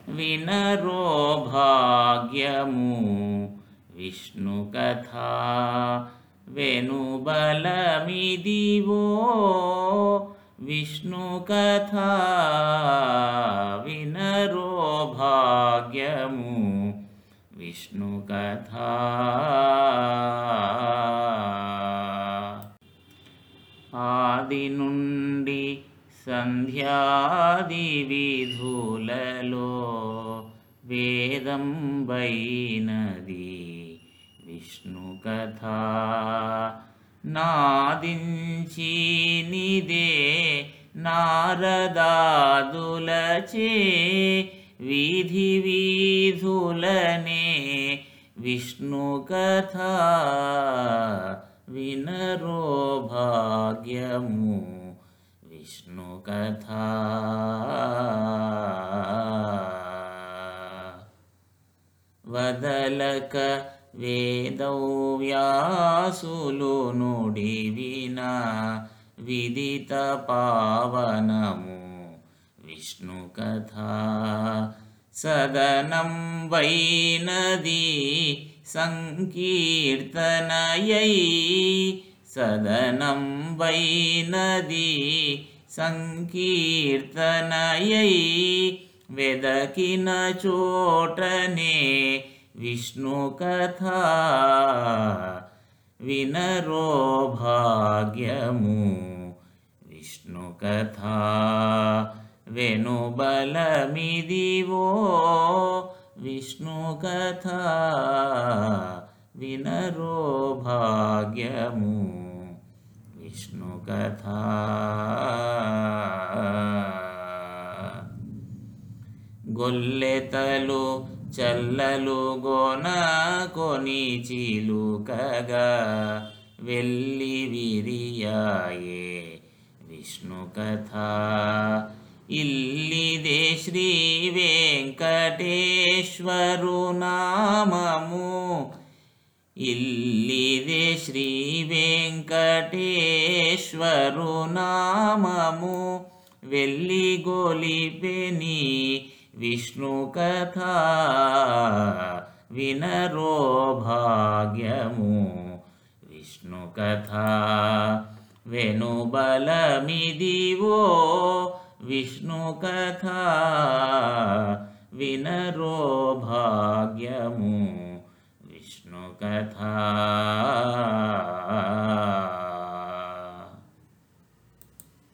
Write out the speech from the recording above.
వినరో భాగ్యము విష్ణుకథా వెనుబలమిదివో విష్ణుకథా వినరో భాగ్యము విష్ణుకథా ఆది నుండి సంధ్యాది విధులలో వేదం వైనది విష్ణుకథా నాదించి నిదే నారదాదులచే వీధి వీధులనే విష్ణుకథా వినరో భాగ్యము విష్ణుకథా వదలక వేదవ్యాసులు నుడివిన విదిత పావనము విష్ణుకథా సదనం వైనది సంకీర్తనయై సదనం వైనది సంకీర్తనయై వెదకిన చోటనే విష్ణుకథా వినరో భాగ్యము విష్ణుకథా వెనుబలమిదివో విష్ణుకథా వినరో భాగ్యము విష్ణుకథా గొల్లెతలు చల్లలు గోన కొని చిలుకగా వెళ్ళి విరియాయే విష్ణుకథా ఇల్లిదే శ్రీ వెంకటేశ్వరు నామము ఇల్లిదే శ్రీ వెంకటేశ్వరు నామము వెళ్ళి గొలిపెని విష్ణుకథా వినరో భాగ్యము విష్ణుకథా వెనుబలమిదివో విష్ణుకథా వినరో భాగ్యము విష్ణుకథా